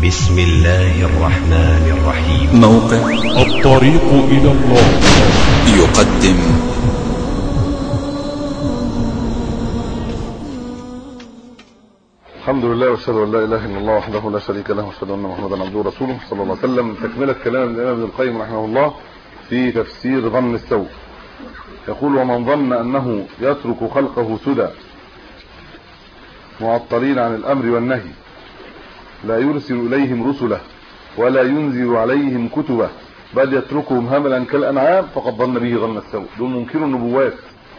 بسم الله الرحمن الرحيم. موقع الطريق إلى الله يقدم الحمد لله واشهد ان لا اله الا الله وحده لا شريك له واشهد ان محمدا عبده ورسوله صلى الله عليه وسلم. تكمله كلام الامام ابن القيم رحمه الله في تفسير ظن السوء. يقول: ومن ظن انه يترك خلقه سدى معطلين عن الامر والنهي لا يرسل اليهم رسله ولا ينزل عليهم كتبه بل يتركهم هملا كالانعام فقد ظن به ظن السوء. دول منكروا النبوات،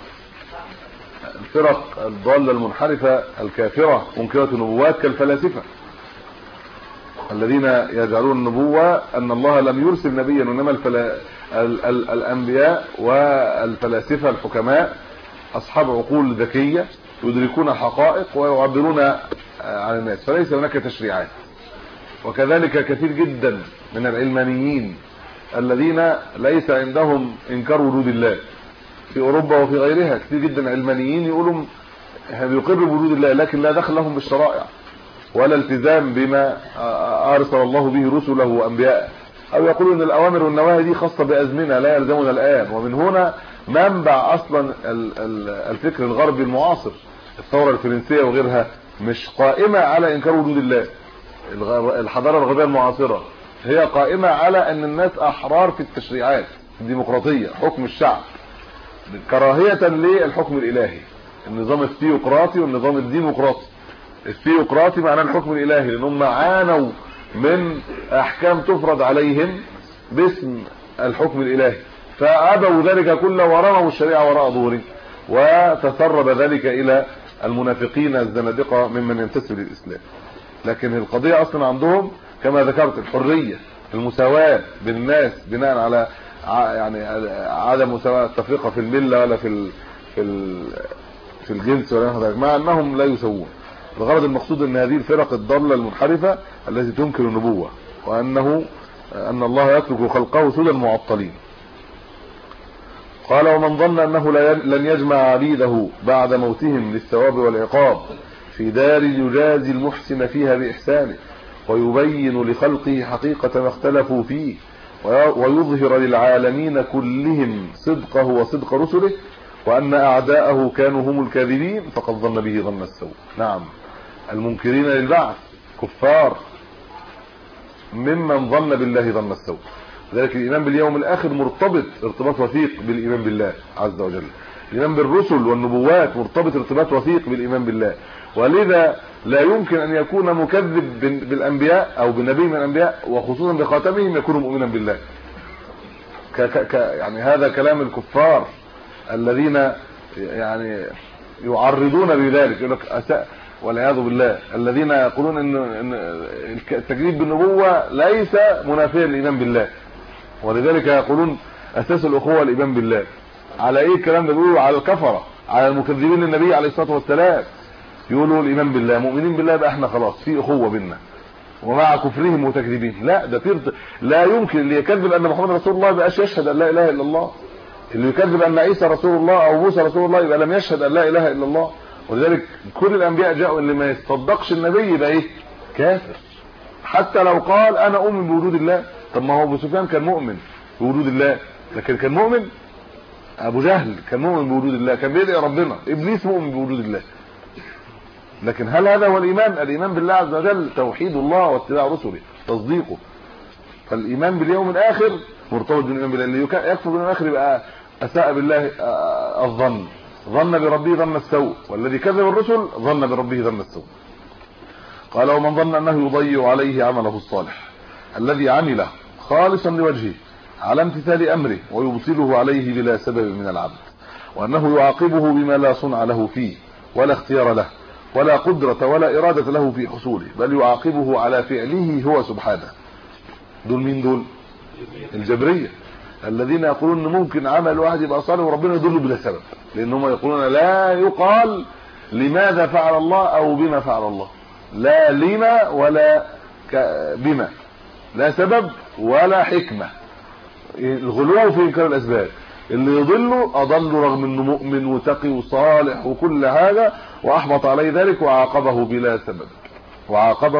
الفرق الضاله المنحرفه الكافره منكره النبوات كالفلاسفه الذين يجعلون النبوه ان الله لم يرسل نبيا، وانما الانبياء والفلاسفه الحكماء اصحاب عقول ذكيه يدركون حقائق ويعبرون عن الناس، فليس هناك تشريعات. وكذلك كثير جدا من العلمانيين الذين ليس عندهم انكار وجود الله في اوروبا وفي غيرها، كثير جدا علمانيين يقولوا بيقروا بوجود الله لكن لا دخل لهم بالشرائع ولا التزام بما ارسل الله به رسله وانبياءه، او يقولون ان الاوامر والنواهي دي خاصه بازمنه لا يلزمنا الان. ومن هنا منبع اصلا الفكر الغربي المعاصر، الثوره الفرنسيه وغيرها مش قائمه على انكار وجود الله. الحضاره الغربيه المعاصره هي قائمه على ان الناس احرار في التشريعات، الديمقراطيه، حكم الشعب، كراهيه للحكم الالهي، النظام الثيوقراطي والنظام الديمقراطي. الثيوقراطي معناه الحكم الالهي، لانهم عانوا من احكام تفرض عليهم باسم الحكم الالهي فابوا ذلك كله ورموا الشريعه وراء ظهورهم، وتسرب ذلك الى المنافقين الزنادقه ممن ينتسب للاسلام. لكن القضيه اصلا عندهم كما ذكرت الحريه، المساواه بين الناس بناء على يعني عدم مساواه التفرقه في المله ولا في الجنس ولا هذا، مع انهم لا يسوون. الغرض المقصود ان هذه الفرق الضاله المنحرفه التي تنكر النبوه وان الله يترك خلقه سدى معطلين. قال: ومن ظن انه لن يجمع عبيده بعد موتهم للثواب والعقاب في دار يجازي المحسن فيها باحسانه ويبين لخلقه حقيقه ما اختلفوا فيه ويظهر للعالمين كلهم صدقه وصدق رسله وان اعداءه كانوا هم الكاذبين فقد ظن به ظن السوء. نعم، المنكرين للبعث كفار ممن ظن بالله ظن السوء. لذلك الايمان باليوم الاخر مرتبط ارتباط وثيق بالايمان بالله عز وجل. الايمان بالرسل والنبوات مرتبط ارتباط وثيق بالايمان بالله، ولذا لا يمكن ان يكون مكذب بالانبياء او بنبي من الانبياء وخصوصا بخاتمهم يكون مؤمنا بالله. يعني هذا كلام الكفار الذين يعني يعرضون بذلك، يقول لك والعياذ بالله، الذين يقولون ان التكذيب بالنبوه ليس منافيا للايمان بالله، ولذلك يقولون اساس الاخوه الايمان بالله. على ايه الكلام ده؟ بيقولوا على الكفره، على المكذبين للنبي عليه الصلاه والسلام. يقولوا الايمان بالله مؤمنين بالله بقى احنا خلاص في اخوه بيننا، ومع كفرهم وتكذيبهم لا، ده لا يمكن. اللي يكذب ان محمد رسول الله بقاش يشهد ان لا اله الا الله، اللي يكذب ان عيسى رسول الله او موسى رسول الله يبقى لم يشهد ان لا اله الا الله. ولذلك كل الانبياء جاءوا اللي ما يصدقش النبي يبقى ايه؟ كافر، حتى لو قال انا اؤمن بوجود الله. طب ما هو ابو سفيان كان مؤمن بوجود الله، لكن كان مؤمن. ابو جهل كان مؤمن بوجود الله، كان بيدعي ربنا. ابليس مؤمن بوجود الله. لكن هل هذا هو الايمان؟ الايمان بالله عز وجل توحيد الله واتباع رسله، تصديقه. فالايمان باليوم الاخر مرتبط بالايمان بالله. اللي يكفر باليوم الاخر يبقى اساء بالله الظن، ظن بربه ظن السوء، والذي كذب الرسل ظن بربه ظن السوء. قال: ومن ظن انه يضيع عليه عمله الصالح الذي عمله خالصا لوجهه على امتثال امره ويبطله عليه بلا سبب من العبد، وانه يعاقبه بما لا صنع له فيه ولا اختيار له ولا قدرة ولا إرادة له في حصوله، بل يعاقبه على فعله هو سبحانه. دول مين دول؟ الجبرية الذين يقولون ان ممكن عمل واحد يبقى صالح وربنا يدله بلا سبب، لانهم يقولون لا يقال لماذا فعل الله او بما فعل الله، لا لما ولا بما، لا سبب ولا حكمة. الغلو في انكار الاسباب. اللي يضله اضله رغم انه مؤمن وتقي وصالح وكل حاجه، واحبط عليه ذلك وعاقبه بلا سبب، وعاقبه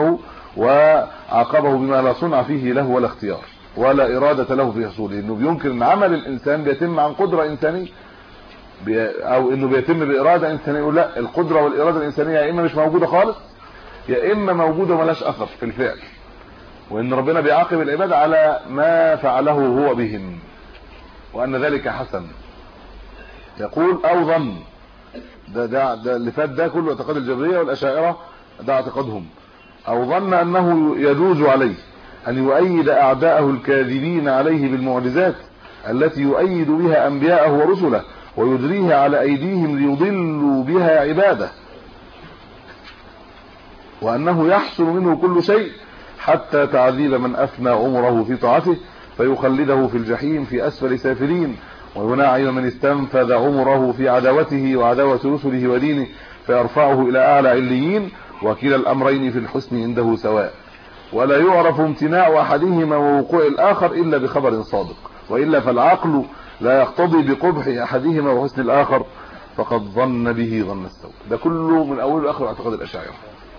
وعاقبه بما لا صنع فيه له ولا اختيار ولا اراده له في حصوله، انه بيمكن ان عمل الانسان بيتم عن قدره انسانيه او انه بيتم باراده انسانيه. لا، القدره والاراده الانسانيه يا اما مش موجوده خالص يا اما موجوده وملاش اثر في الفعل، وان ربنا بيعاقب العباد على ما فعله هو بهم وان ذلك حسن. يقول او ظن، ده اللي فات ده كله اعتقاد الجبريه والاشاعره، ده اعتقادهم. او ظن انه يجوز عليه ان يؤيد اعداءه الكاذبين عليه بالمعجزات التي يؤيد بها انبياءه ورسله ويجريها على ايديهم ليضلوا بها عباده، وانه يحصل منه كل شيء حتى تعذيب من افنى عمره في طاعته فيخلده في الجحيم في اسفل سافلين، ويناعم من استنفذ عمره في عداوته وعداوه رسله ودينه فيرفعه الى اعلى عليين، وكلا الامرين في الحسن عنده سواء، ولا يعرف امتناع احدهما ووقوع الاخر الا بخبر صادق، والا فالعقل لا يقتضي بقبح احدهما وحسن الاخر، فقد ظن به ظن السوء. ده كله من اوله لاخره اعتقاد الاشاعره.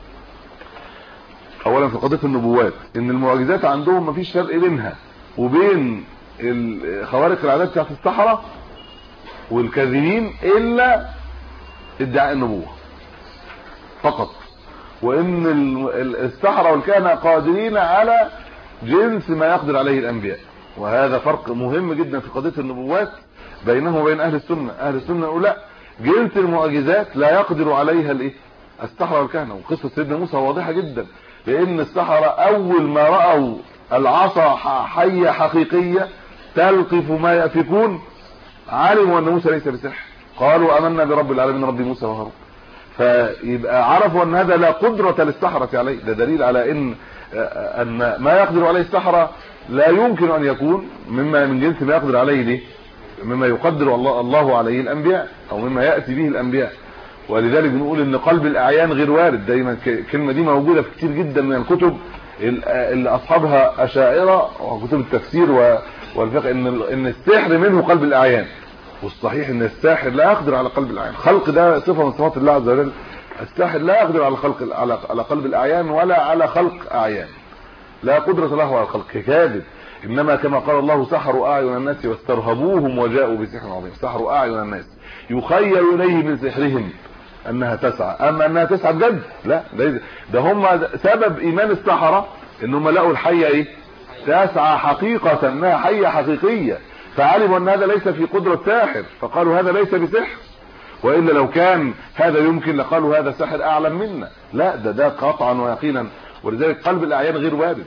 اولا في قضيه النبوات ان المعجزات عندهم مفيش فرق بينها وبين خوارق العادات بتاعت السحره والكاذبين الا ادعاء النبوه فقط، وان السحره والكهنه قادرين على جنس ما يقدر عليه الانبياء، وهذا فرق مهم جدا في قضيه النبوات بينهم وبين اهل السنه. اهل السنه يقول لا، جنس المعجزات لا يقدر عليها الايه السحره والكهنه. وقصه سيدنا موسى واضحه جدا، لان السحره اول ما راوا العصا حيه حقيقيه تلقف ما يأفكون علموا ان موسى ليس بسحر، قالوا امنا برب العالمين رب موسى وهارون. فيبقى عرفوا ان هذا لا قدره للسحره عليه. ده دليل على ان ما يقدر عليه السحره لا يمكن ان يكون مما من جنس ما يقدر عليه ليه مما يقدر الله عليه الانبياء او مما ياتي به الانبياء. ولذلك بنقول ان قلب الاعيان غير وارد. دايما الكلمه دي موجوده في كتير جدا من الكتب اللي اصحابها اشاعره وكتب التفسير والفقه، ان السحر منه قلب الاعيان، والصحيح ان الساحر لا يقدر على قلب الاعيان. خلق ده صفه من صفات الله عز وجل. الساحر لا يقدر على خلق على قلب الاعيان ولا على خلق اعيان، لا قدره له على الخلق، كاذب. انما كما قال الله سحروا اعين الناس واسترهبوهم وجاءوا بسحر عظيم. سحروا اعين الناس يخيل اليه من سحرهم انها تسعى، اما انها تسعى بجد لا. ده هم سبب ايمان السحره انهم لقوا الحيه ايه تسعى حقيقه، انها حيه حقيقيه، فعلموا ان هذا ليس في قدره ساحر فقالوا هذا ليس بسحر، والا لو كان هذا يمكن لقالوا هذا ساحر اعلم منا. لا، ده قطعا ويقينا. ولذلك قلب الاعيان غير وارد.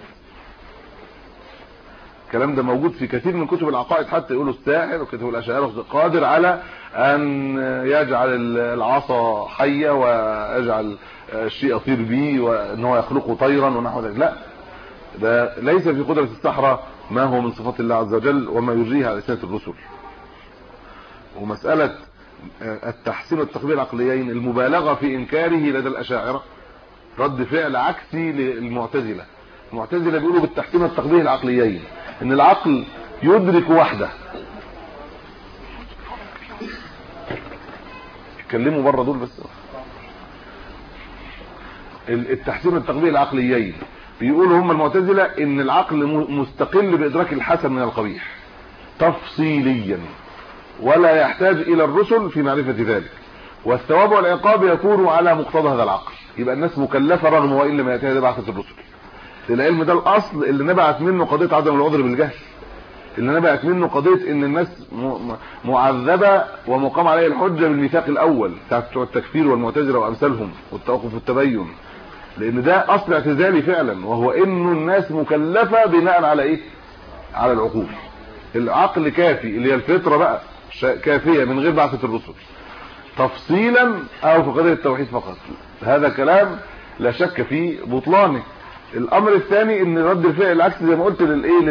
الكلام ده موجود في كثير من كتب العقائد، حتى يقولوا الساحر وكتب الاشاعره قادر على ان يجعل العصا حيه ويجعل الشيء يطير به وان هو يخلقه طيرا ونحو ذلك. لا، ده ليس في قدره السحره ما هو من صفات الله عز وجل وما يجريها على لسان الرسل. ومساله التحسين والتقبيح العقليين المبالغه في انكاره لدى الاشاعره رد فعل عكسي للمعتزله. المعتزله بيقولوا بالتحسين والتقبيح العقليين ان العقل يدرك وحده. اتكلموا بره دول بس. التحسين والتقبيح العقليين بيقولوا هم المعتزله ان العقل مستقل بادراك الحسن من القبيح تفصيليا ولا يحتاج الى الرسل في معرفه ذلك، والثواب والعقاب يكون على مقتضى هذا العقل. يبقى الناس مكلفه رغم وان لم ياتيها بعثه الرسل. العلم ده الاصل اللي نبعت منه قضيه عدم العذر بالجهل، اللي نبعت منه قضيه ان الناس معذبه ومقام عليها الحجه بالميثاق الاول بتاع التكفير والمعتزله وامثالهم والتوقف والتبين، لان ده اصل اعتزالي فعلا، وهو انه الناس مكلفه بناء على ايه على العقول. العقل كافي اللي هي الفطره بقى كافيه من غير بعثه الرسل تفصيلا او في قضيه التوحيد فقط. هذا كلام لا شك في بطلانه. الامر الثاني ان رد الفعل العكس زي ما قلت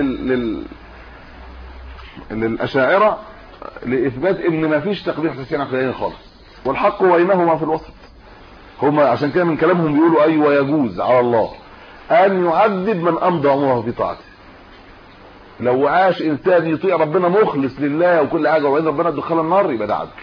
للاشاعره لاثبات ان ما فيش تقبيح تسعين عقليين خالص، والحق بينهما في الوسط. هم عشان كده من كلامهم بيقولوا ايوه يجوز على الله ان يعذب من امضى عمره في طاعته. لو عاش انسان يطيع ربنا مخلص لله وكل حاجه وبعدين ربنا يدخله النار يبقى ده عدل.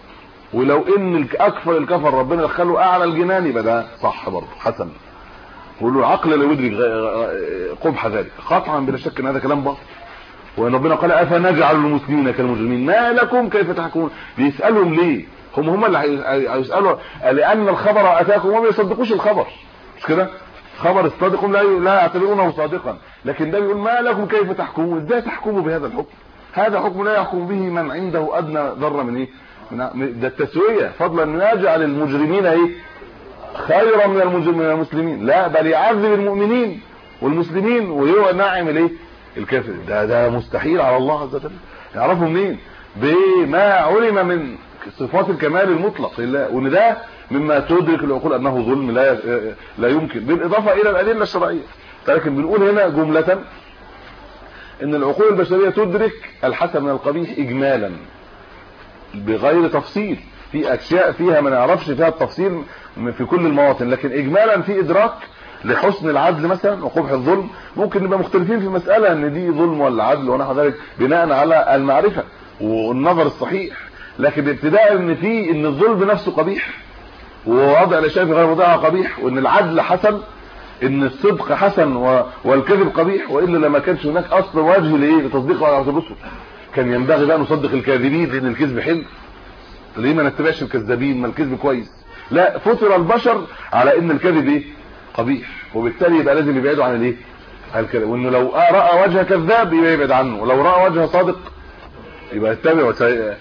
ولو ان اكفر الكفر ربنا يدخله اعلى الجنان يبقى ده صح برضه حسن. يقولوا العقل لا يدرك قبح ذلك قطعا بلا شك ان هذا كلام باطل. وان ربنا قال افنجعل المسلمين كالمجرمين ما لكم كيف تحكمون. بيسالهم ليه؟ هم اللي هيسالوا لان الخبر اتاكم وما يصدقوش الخبر، مش كده؟ خبر الصادق لا يعتبرونه صادقا، لكن ده بيقول ما لكم كيف تحكمون. ازاي تحكموا بهذا الحكم؟ هذا حكم لا يحكم به من عنده ادنى ذره من ايه؟ ده التسويه، فضلا ان يجعل المجرمين ايه خيرا من المسلمين، لا بل يعذب المؤمنين والمسلمين وينعم الايه الكافر. ده مستحيل على الله عز وجل. يعرفوا منين؟ بما علم من صفات الكمال المطلق لله، وان ده مما تدرك العقول انه ظلم لا يمكن، بالاضافه الى الادله الشرعيه. لكن بنقول هنا جمله ان العقول البشريه تدرك الحسن من القبيح اجمالا بغير تفصيل. في اشياء فيها ما نعرفش فيها التفصيل في كل المواطن، لكن اجمالا في ادراك لحسن العدل مثلا وقبح الظلم. ممكن نبقى مختلفين في مساله ان دي ظلم ولا عدل ونحو ذلك بناء على المعرفه والنظر الصحيح، لكن ابتداء ان الظلم نفسه قبيح ووضع الاشياء في غير موضعها قبيح، وان العدل حسن، ان الصدق حسن والكذب قبيح، والا لما كانش هناك اصل وجه لتصديق وعلى الرسل. كان ينبغي بقى نصدق الكاذبين لان الكذب حلو، ليه ما نتبعش الكذابين؟ ما الكذب كويس. لا، فطر البشر على ان الكذب قبيح، وبالتالي يبقى لازم يبعدوا عن الكذب، وانه لو راى وجه كذاب يبقى يبعد عنه، ولو راى وجه صادق يبقى يتبع.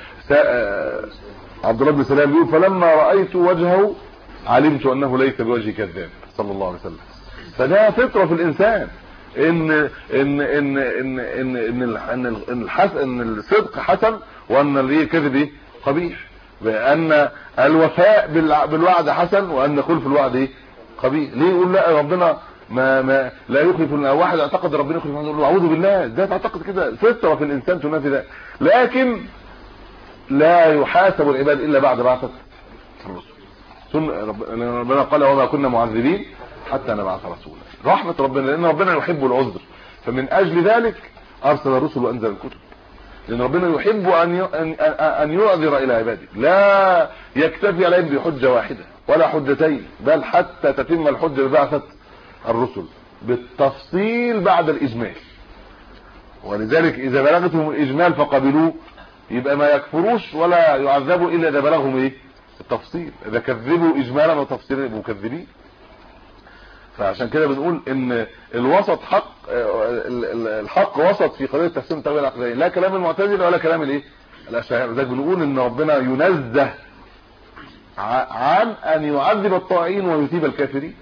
عبد الله بن سلام يقول فلما رايت وجهه علمت انه ليس بوجه كذاب صلى الله عليه وسلم. فده فطره في الانسان ان ان ان ان ان ان ان الصدق حسن وان الكذب قبيح، بان الوفاء بالوعد حسن وان خلف الوعد قبيح. ليه يقول لا ربنا ما لا يخلف؟ واحد اعتقد ربنا يخلف، نقول له اعوذ بالله، ازاي تعتقد كده؟ فطره في الانسان تنافي ده. لكن لا يحاسب العباد الا بعد بعثه الرسل. ربنا قال وما كنا معذبين حتى نبعث رسولا. رحمه ربنا، لان ربنا يحب العذر، فمن اجل ذلك ارسل الرسل وانزل الكتب، لان ربنا يحب ان يعذر الى عباده، لا يكتفي عليهم بحجه واحده ولا حجتين، بل حتى تتم الحجه ببعثه الرسل بالتفصيل بعد الاجمال. ولذلك اذا بلغتهم الاجمال فقبلوه يبقى ما يكفروش ولا يعذبوا الا اذا بلغهم التفصيل. اذا كذبوا اجمالا وتفصيلا يبقوا مكذبين. فعشان كده بنقول ان الوسط حق، الحق وسط في قضيه تحسين التربيه العقليه، لا كلام المعتزله ولا كلام الاشاعره. ده بنقول ان ربنا ينزه عن ان يعذب الطاعين ويثيب الكافرين،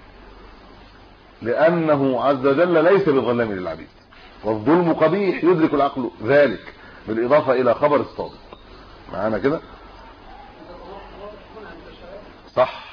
لانه عز وجل ليس بظلام للعبيد، والظلم قبيح يدرك العقل ذلك، بالاضافه الى خبر الصادق. معانا كده صح؟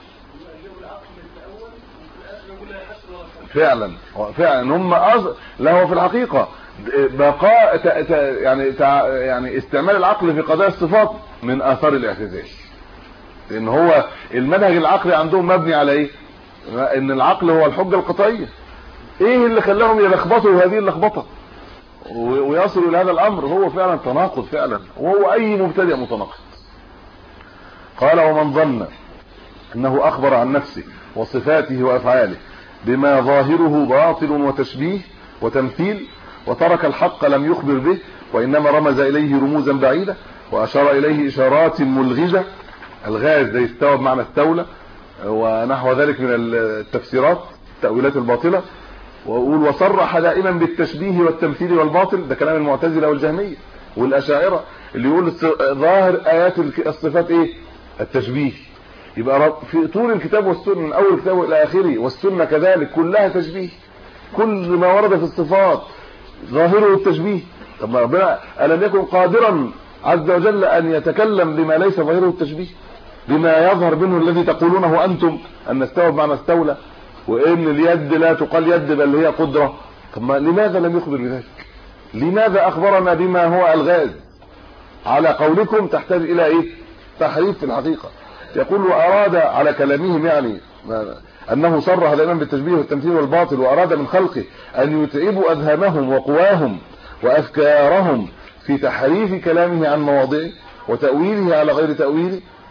فعلا هم لا، هو في الحقيقه بقاء يعني استعمال العقل في قضايا الصفات من اثار الاعتزال، لان هو المنهج العقلي عندهم مبني على ان العقل هو الحجه القطعيه. ايه اللي خلاهم يلخبطوا هذه اللخبطه ويصلوا الى هذا الامر؟ هو فعلا تناقض فعلا، وهو اي مبتدئ متناقض. قال ومن ظن انه اخبر عن نفسه وصفاته وافعاله بما ظاهره باطل وتشبيه وتمثيل، وترك الحق لم يخبر به، وانما رمز اليه رموزا بعيده واشار اليه اشارات ملغجه. الغاز ده يستوى بمعنى استولى ونحو ذلك من التفسيرات التاويلات الباطله. واقول وصرح دائما بالتشبيه والتمثيل والباطل، ده كلام المعتزله والجهميه والاشاعره اللي يقول ظاهر ايات الصفات التشبيه. يبقى في طول الكتاب والسنه من اول كتاب الى اخره والسنه كذلك كلها تشبيه، كل ما ورد في الصفات ظاهره التشبيه. طب ربنا الم يكن قادرا عز وجل ان يتكلم بما ليس ظاهره التشبيه، بما يظهر منه الذي تقولونه انتم ان استوى بمعنى استولى، وان اليد لا تقال يد بل هي قدره؟ طب لماذا لم يخبر بذلك؟ لماذا اخبرنا بما هو الغاز؟ على قولكم تحتاج الى تحريف في الحقيقه. يقول واراد على كلامهم يعني انه صرح دائما بالتشبيه والتمثيل والباطل، واراد من خلقه ان يتعبوا اذهانهم وقواهم وافكارهم في تحريف كلامه عن مواضعه وتاويله على غير تاويله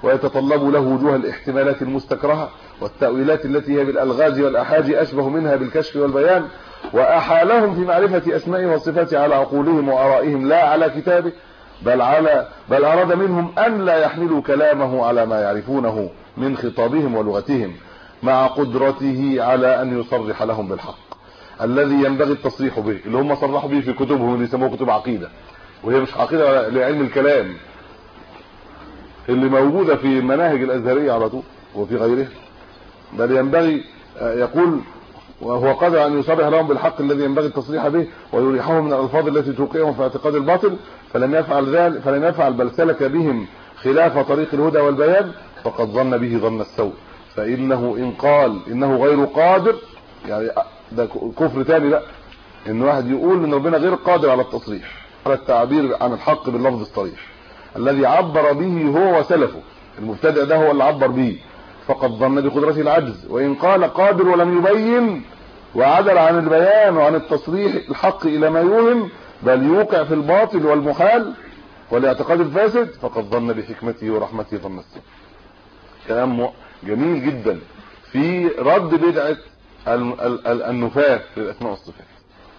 ويتطلب له وجوه الاحتمالات المستكرهة والتأويلات التي هي بالألغاز والأحاج أشبه منها بالكشف والبيان، وأحالهم في معرفة أسمائه وصفاته على عقولهم وآرائهم لا على كتابه، بل أراد منهم أن لا يحملوا كلامه على ما يعرفونه من خطابهم ولغتهم، مع قدرته على أن يصرح لهم بالحق الذي ينبغي التصريح به، اللي هم صرحوا به في كتبهم اللي يسموه كتب عقيدة، وهي مش عقيدة لعلم الكلام اللي موجودة في مناهج الأزهرية على طول وفي غيرها، بل ينبغي يقول وهو قادر أن يصرح لهم بالحق الذي ينبغي التصريح به ويريحهم من الألفاظ التي توقعهم في اعتقاد الباطل، فلم يفعل بل سلك بهم خلاف طريق الهدى والبيان، فقد ظن به ظن السوء، فإنه إن قال إنه غير قادر، يعني ده كفر تاني بقى، إن واحد يقول إن ربنا غير قادر على التصريح، على التعبير عن الحق باللفظ الصريح الذي عبر به هو وسلفه، المبتدع ده هو اللي عبر به، فقد ظن بقدرته العجز. وإن قال قادر ولم يبين وعدل عن البيان وعن التصريح الحق إلى ما يوهم، بل يوقع في الباطل والمحال والاعتقاد الفاسد، فقد ظن بحكمته ورحمته ظن السوء. كلام جميل جدا في رد بدعة النفاة للأسماء والصفات.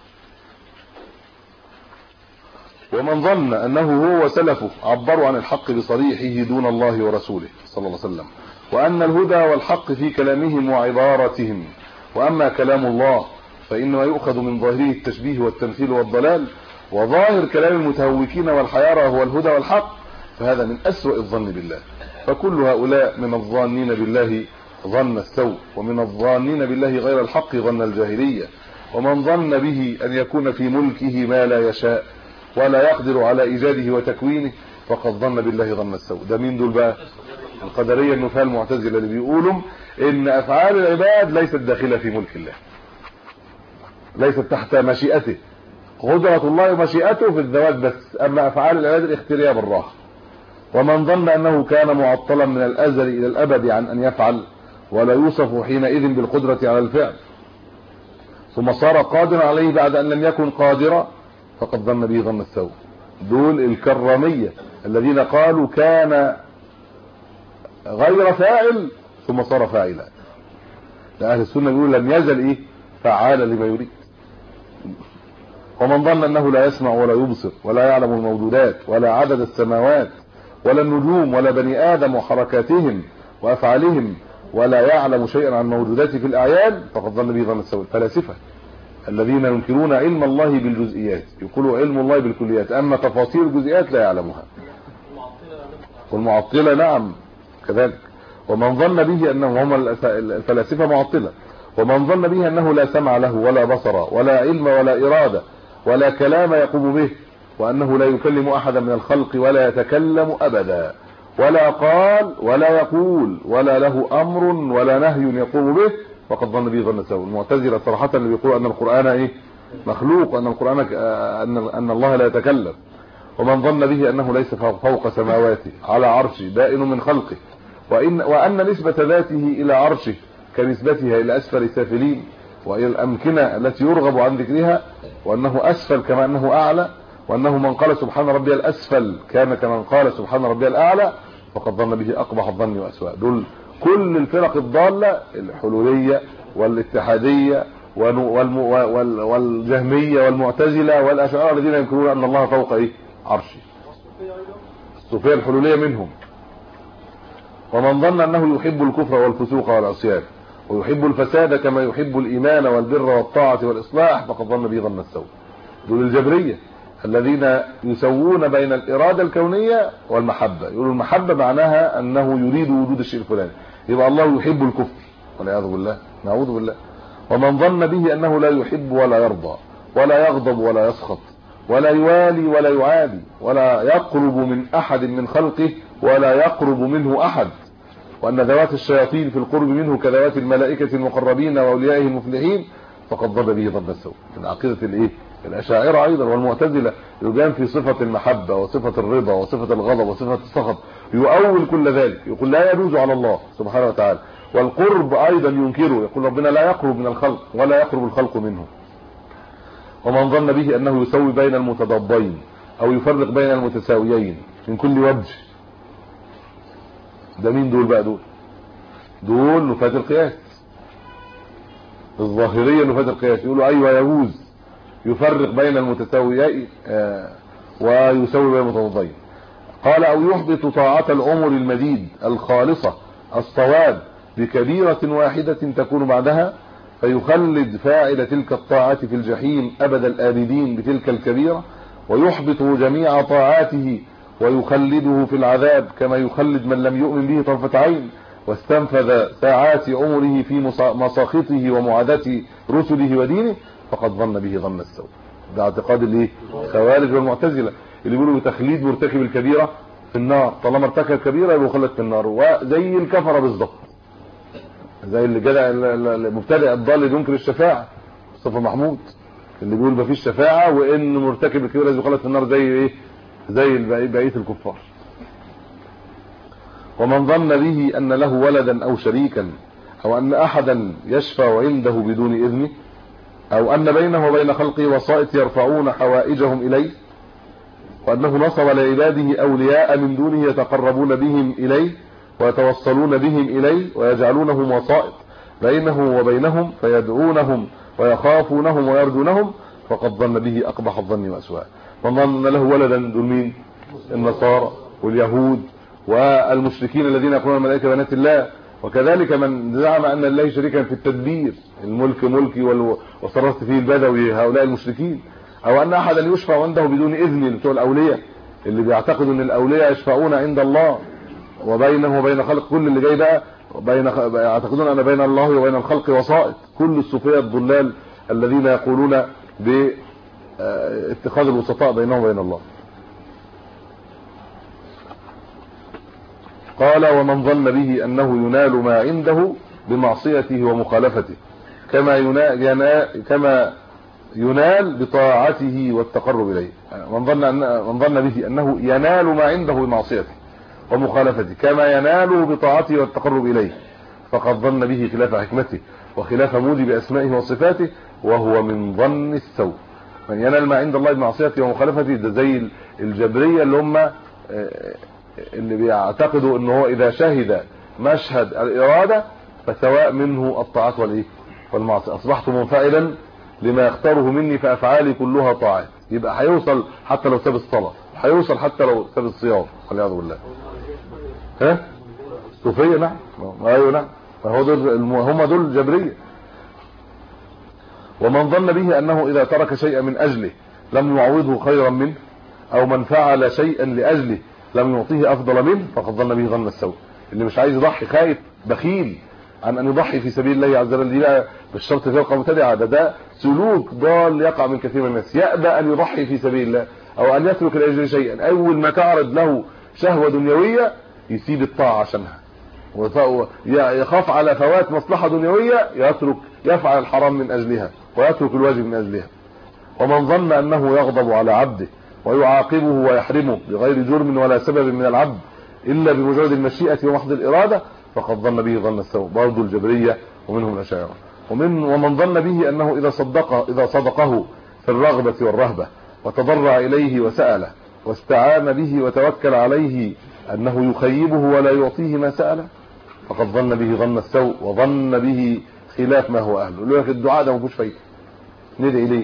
ومن ظن أنه هو وسلفه عبروا عن الحق بصريحه دون الله ورسوله صلى الله عليه وسلم، وأن الهدى والحق في كلامهم وعبارتهم، وأما كلام الله فإنما يؤخذ من ظاهره التشبيه والتمثيل والضلال، وظاهر كلام المتهوكين والحيارى هو الهدى والحق، فهذا من أسوأ الظن بالله. فكل هؤلاء من الظانين بالله ظن السوء، ومن الظانين بالله غير الحق ظن الجاهلية، ومن ظن به أن يكون في ملكه ما لا يشاء ولا يقدر على إيجاده وتكوينه، فقد ظن بالله ظن السوء. ده مين دول بقى؟ القدرية النفاة المعتزلة اللي بيقولوا إن أفعال العباد ليست داخلة في ملك الله، ليست تحت مشيئته، قدرة الله ومشيئته في الذوات بس، أما أفعال العباد الاختيارية بالراحة. ومن ظن أنه كان معطلا من الأزل إلى الأبد عن أن يفعل، ولا يوصف حينئذ بالقدرة على الفعل، ثم صار قادرا عليه بعد أن لم يكن قادرا، فقد ظن به ظن السوء. دول الكرامية الذين قالوا كان غير فاعل ثم صار فاعلا. أهل السنة يقول لم يزل فعالا لما يريد. ومن ظن أنه لا يسمع ولا يبصر ولا يعلم الموجودات ولا عدد السماوات ولا النجوم ولا بني آدم وحركاتهم وأفعالهم، ولا يعلم شيئا عن موجودات في الأعيان، فقد ظن به ظن السوء. الفلاسفة الذين ينكرون علم الله بالجزئيات يقولوا علم الله بالكليات، أما تفاصيل الجزئيات لا يعلمها. والمعطلة نعم كذلك. ومن ظن به أنه هم الفلاسفة معطلة، ومن ظن به أنه لا سمع له ولا بصر ولا علم ولا إرادة ولا كلام يقوم به، وأنه لا يكلم أحدا من الخلق ولا يتكلم أبدا ولا قال ولا يقول ولا له أمر ولا نهي يقوم به، فقد ظن به ظن السوء. المعتزلة صراحة اللي بيقولوا أن القرآن مخلوق، وأن القرآن أن الله لا يتكلم. ومن ظن به أنه ليس فوق سماواته على عرشه بائن من خلقه، وأن نسبة ذاته إلى عرشه كنسبتها إلى أسفل السافلين وإلى الأمكنة التي يرغب عن ذكرها، وأنه أسفل كما أنه أعلى، وأنه من قال سبحان ربي الأسفل كان كمن قال سبحان ربي الأعلى، فقد ظن به أقبح الظن وأسوأ. دول كل الفرق الضالة، الحلولية والاتحادية والجهمية والمعتزلة والأشاعرة الذين ينكرون أن الله فوق عرشه. الصوفية الحلولية منهم. ومن ظن أنه يحب الكفر والفسوق والعصيان ويحب الفساد كما يحب الإيمان والبر والطاعة والإصلاح، فقد ظن به ظن السوء. دول الجبرية الذين يسوون بين الإرادة الكونية والمحبة، يقولوا المحبة معناها أنه يريد وجود الشيء الفلاني، يبقى الله يحب الكفر والعياذ بالله، نعوذ بالله. ومن ظن به أنه لا يحب ولا يرضى ولا يغضب ولا يسخط ولا يوالي ولا يعادي ولا يقرب من أحد من خلقه ولا يقرب منه أحد، وأن ذوات الشياطين في القرب منه كذوات الملائكة المقربين وأوليائه المفلحين، فقد ظن به ظن السوء. من عقيدة الأشاعرة أيضا والمعتزلة يجان في صفة المحبة وصفة الرضا وصفة الغضب وصفة السخط، يؤول كل ذلك، يقول لا يجوز على الله سبحانه وتعالى. والقرب أيضا ينكره، يقول ربنا لا يقرب من الخلق ولا يقرب الخلق منه. ومن ظن به أنه يسوي بين المتضادين أو يفرق بين المتساويين من كل وجه، ده مين دول بقى؟ دول نفاة القياس، الظاهرية نفاة القياس. يقولوا ايوه يجوز يفرق بين المتساويين ويساوي بين المتضادين. قال او يحبط طاعة العمر المديد الخالصة الصواب بكبيرة واحدة تكون بعدها، فيخلد فاعل تلك الطاعة في الجحيم أبد الآبدين بتلك الكبيرة، ويحبط جميع طاعاته ويخلده في العذاب كما يخلد من لم يؤمن به طرفة عين واستنفذ ساعات عمره في مساخطه ومعاداة رسله ودينه، فقد ظن به ظن السوء. ده اعتقاد الايه؟ الخوارج والمعتزلة اللي بيقولوا بتخليد مرتكب الكبيرة في النار، طالما ارتكب كبيرة يبقى خلد في النار، وزي الكفرة بالظبط، زي اللي جدع المبتدئ الضال اللي ينكر الشفاعة مصطفى محمود اللي بيقول مفيش شفاعة وان مرتكب الكبيرة لازم يخلد في النار زي ايه؟ زي بقية الكفار. ومن ظن به ان له ولدا او شريكا او ان احدا يشفع عنده بدون اذنه او ان بينه وبين خلقه وسائط يرفعون حوائجهم اليه، وانه نصب لعباده اولياء من دونه يتقربون بهم اليه ويتوصلون بهم اليه ويجعلونهم وسائط بينه وبينهم فيدعونهم ويخافونهم ويرجونهم، فقد ظن به اقبح الظن واسوأه. من ظن له ولدا دول مين؟ النصارى واليهود والمشركين الذين يقولون الملائكه بنات الله، وكذلك من زعم ان الله شريكا في التدبير، الملك ملكي وصرفت فيه البدوي، هؤلاء المشركين. او ان احدا يشفع عنده بدون اذن، بتوع الاولياء اللي بيعتقدوا ان الاولياء يشفعون عند الله وبينه وبين خلق. كل اللي جاي بقى يعتقدون ان بين الله وبين الخلق وسائط، كل الصوفيه الضلال الذين يقولون باتخاذ الوسطاء بينهم وبين الله. قال ومن ظن به انه ينال ما عنده بمعصيته ومخالفته كما ينال بطاعته والتقرب اليه. من ظن به انه ينال ما عنده بمعصيته ومخالفته كما يناله بطاعته والتقرب اليه، فقد ظن به خلاف حكمته وخلاف موجب اسمائه وصفاته، وهو من ظن السوء. من ينال ما عند الله بمعصيته ومخالفته ده زي الجبريه اللي بيعتقدوا ان هو اذا شهد مشهد الاراده فسواء منه الطاعات والايه والمعصيه، اصبحت منفعلا لما يختاره مني فافعالي كلها طاعات. يبقى هيوصل حتى لو ساب الصلاه، هيوصل حتى لو ساب الصيام والعياذ بالله. ها صوفيه؟ نعم ايوه نعم، فهو هم دول الجبريه. ومن ظن به انه اذا ترك شيئا من اجله لم يعوضه خيرا منه، او من فعل شيئا لاجله لم يعطيه افضل منه، فقد ظن به ظن السوء. اللي مش عايز يضحي، خايف بخيل عن ان يضحي في سبيل الله عز وجل، دي بقى بالشرط فرقه مبتدعه، ده سلوك ضال يقع من كثير من الناس. يأبى ان يضحي في سبيل الله او ان يترك لاجل شيئا، اول ما تعرض له شهوه دنيويه يسيب الطاعه عشانها، ويخاف على فوات مصلحه دنيويه يفعل الحرام من اجلها ويترك الواجب من اجلها. ومن ظن انه يغضب على عبده ويعاقبه ويحرمه بغير جرم ولا سبب من العبد الا بمجرد المشيئه ومحض الاراده، فقد ظن به ظن السوء. برضه الجبريه ومنهم الاشاعره. ومن ظن به انه اذا صدقه في الرغبه والرهبه وتضرع اليه وساله واستعان به وتوكل عليه انه يخيبه ولا يعطيه ما ساله، فقد ظن به ظن السوء وظن به خلاف ما هو اهله. يقول لك الدعاء ده ما فيهوش فايده، ندعي ليه.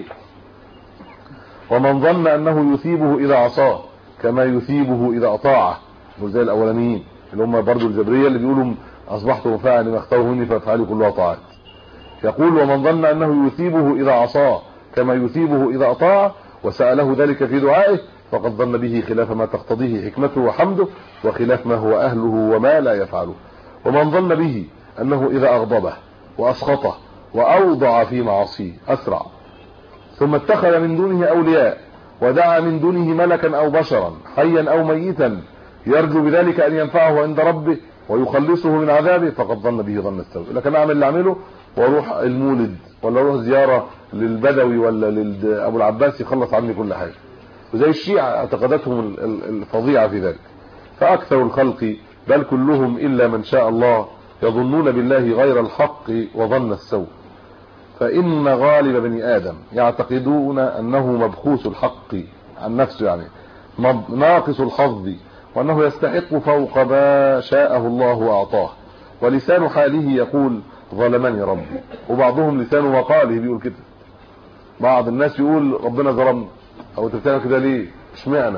ومن ظن انه يثيبه اذا عصاه كما يثيبه اذا اطاعه، زي الاولانيين اللي هم برضو الجبريه اللي بيقولوا اصبحت مفاعلا لما اختاره مني فافعلوا كلها طاعات. يقول ومن ظن انه يثيبه اذا عصاه كما يثيبه اذا اطاعه وساله ذلك في دعائه، فقد ظن به خلاف ما تقتضيه حكمته وحمده وخلاف ما هو اهله وما لا يفعله. ومن ظن به انه اذا اغضبه واسخطه واوضع في معاصيه اسرع ثم اتخذ من دونه اولياء ودعا من دونه ملكا او بشرا حيا او ميتا يرجو بذلك ان ينفعه عند ربه ويخلصه من عذابه، فقد ظن به ظن السوء. لكن اعمل اللي اعمله واروح المولد ولا اروح زياره للبدوي ولا لابو العباس يخلص عني كل حاجه، وزي الشيعة اعتقاداتهم الفظيعه في ذلك. فاكثر الخلق بل كلهم الا من شاء الله يظنون بالله غير الحق وظن السوء، فإن غالب بني آدم يعتقدون أنه مبخوث الحق عن نفسه، يعني ناقص الحظ وأنه يستحق فوق ما شاءه الله وأعطاه. ولسان حاله يقول ظلمني ربي، وبعضهم لسان مقاله بيقول كده. بعض الناس يقول ربنا ظلمني، او انت بتعمل كده ليه، اشمعنى؟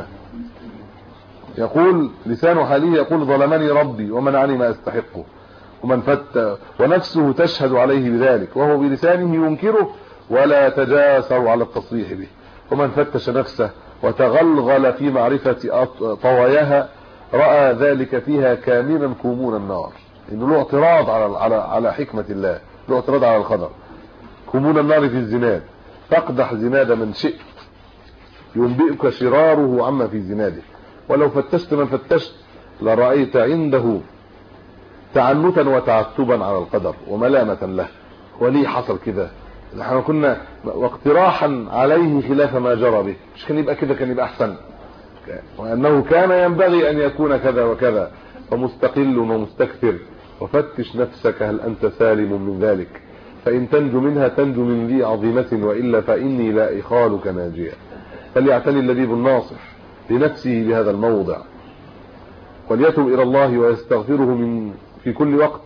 يقول لسان حاله يقول ظلمني ربي ومنعني ما استحقه، ونفسه تشهد عليه بذلك، وهو بلسانه ينكره ولا يتجاسر على التصريح به. ومن فتش نفسه وتغلغل في معرفة طواياها رأى ذلك فيها كاملا كمون النار. انه له اعتراض على حكمة الله، له اعتراض على القدر. كمون النار في الزناد، فاقدح زناد من شئت ينبئك شراره عما في زناده. ولو فتشت من فتشت لرأيت عنده تعنتا وتعتبا على القدر وملامة له. وليه حصل كده؟ احنا كنا واقتراحا عليه خلاف ما جرى به، مش كان يبقى كده، كان يبقى احسن، وانه كان ينبغي ان يكون كذا وكذا، فمستقل ومستكثر. وفتش نفسك هل انت سالم من ذلك، فان تنجو منها تنجو من ذي عظيمة، والا فاني لا اخالك ناجيا. فليعتني اللبيب الناصح لنفسه بهذا الموضع، وليتوب الى الله ويستغفره في كل وقت.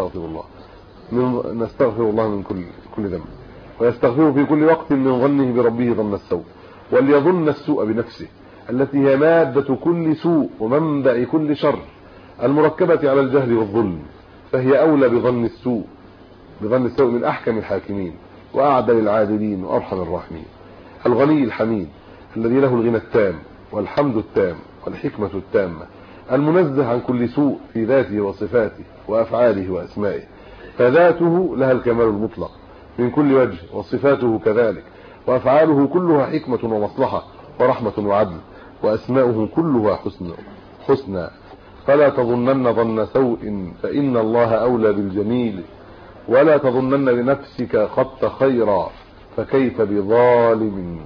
نستغفر الله من كل ذنب، ويستغفره في كل وقت من ظنه بربه ظن السوء. وليظن السوء بنفسه التي هي مادة كل سوء ومنبع كل شر، المركبة على الجهل والظلم، فهي أولى بظن السوء من أحكم الحاكمين وأعدل العادلين وأرحم الراحمين. الغني الحميد الذي له الغنى التام والحمد التام والحكمة التامة، المنزه عن كل سوء في ذاته وصفاته وأفعاله وأسمائه، فذاته لها الكمال المطلق من كل وجه، وصفاته كذلك، وأفعاله كلها حكمة ومصلحة ورحمة وعدل، وأسماؤه كلها حسنى. فلا تظنن ظن سوء، فإن الله أولى بالجميل، ولا تظنن لنفسك خط خيرا، فكيف بظالم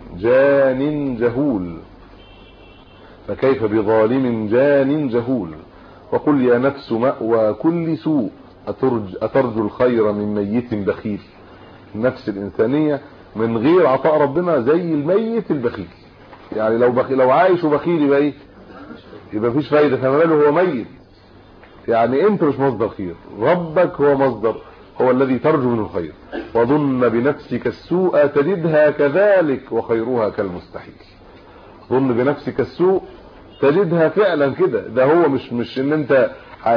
جان جهول. وقل يا نفس مأوى كل سوء، أترجو الخير من ميت بخيل. النفس الإنسانية من غير عطاء ربنا زي الميت البخيل، يعني لو عايش وبخيل يبقى ايه؟ يبقى مفيش فايده. فما باله هو ميت؟ يعني انت مش مصدر خير، ربك هو مصدر، هو الذي ترجو منه الخير. وظن بنفسك السوء تجدها كذلك، وخيرها كالمستحيل. ظن بنفسك السوء تجدها فعلا كده. ده هو مش ان انت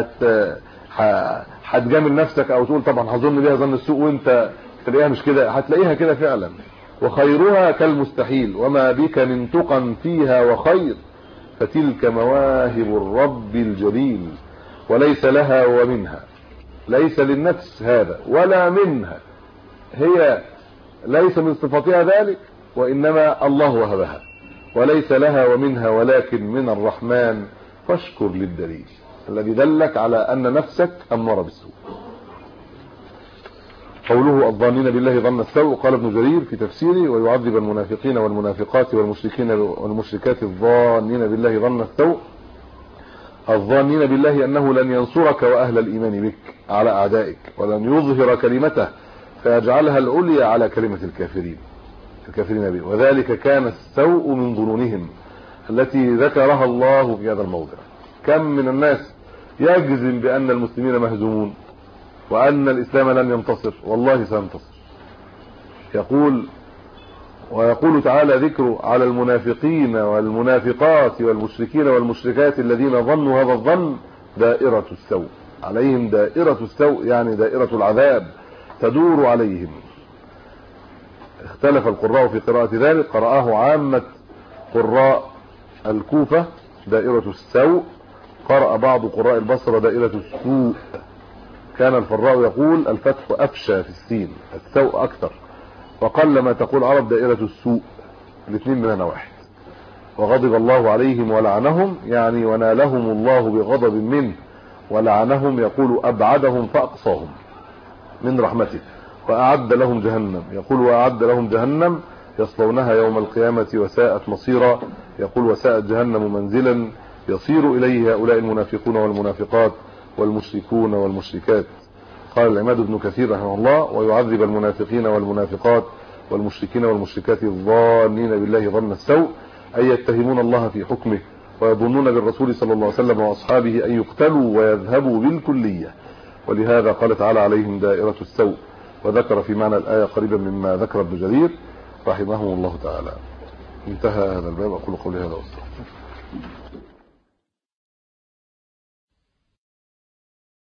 هتجامل نفسك او تقول طبعا هظن بيها ظن السوء وانت تلاقيها مش كده، هتلاقيها كده فعلا. وخيرها كالمستحيل، وما بك من تقى فيها وخير، فتلك مواهب الرب الجليل، وليس لها ومنها. ليس للنفس هذا ولا منها، هي ليس من صفاتها ذلك، وإنما الله وهبها. وليس لها ومنها ولكن من الرحمن، فاشكر للدليل الذي دلك على أن نفسك أمر بالسوء. قوله الظانين بالله ظن السوء، قال ابن جرير في تفسيره: ويعذب المنافقين والمنافقات والمشركين والمشركات الظانين بالله ظن السوء، الظانين بالله أنه لن ينصرك وأهل الإيمان بك على أعدائك، ولن يظهر كلمته فيجعلها العليا على كلمة الكافرين به. وذلك كان السوء من ظنونهم التي ذكرها الله في هذا الموضع. كم من الناس يجزم بأن المسلمين مهزومون وأن الإسلام لن ينتصر، والله سينتصر. ويقول تعالى ذكره على المنافقين والمنافقات والمشركين والمشركات الذين ظنوا هذا الظن دائرة السوء عليهم. دائرة السوء يعني دائرة العذاب تدور عليهم. اختلف القراء في قراءة ذلك، قرأه عامة قراء الكوفة دائرة السوء، قرأ بعض قراء البصرة دائرة السوء. كان الفراء يقول الفتح أفشى في السين، السوء أكثر، وقل ما تقول عرب دائرة السوء، الاثنين منها واحد. وغضب الله عليهم ولعنهم، يعني ونالهم الله بغضب منه، ولعنهم يقول أبعدهم فأقصاهم من رحمته، وأعد لهم جهنم، يقول وأعد لهم جهنم يصلونها يوم القيامة وساءت مصيرا، يقول وساءت جهنم منزلا يصير إليه هؤلاء المنافقون والمنافقات والمشركون والمشركات. قال العماد بن كثير رحمه الله: ويعذب المنافقين والمنافقات والمشركين والمشركات الظانين بالله ظن السوء، أي يتهمون الله في حكمه ويظنون بالرسول صلى الله عليه وسلم واصحابه ان يقتلوا ويذهبوا بالكليه، ولهذا قال تعالى عليهم دائره السوء، وذكر في معنى الايه قريبا مما ذكر ابن جرير رحمه الله تعالى. انتهى هذا الباب. اقول قولي هذا واستغفر.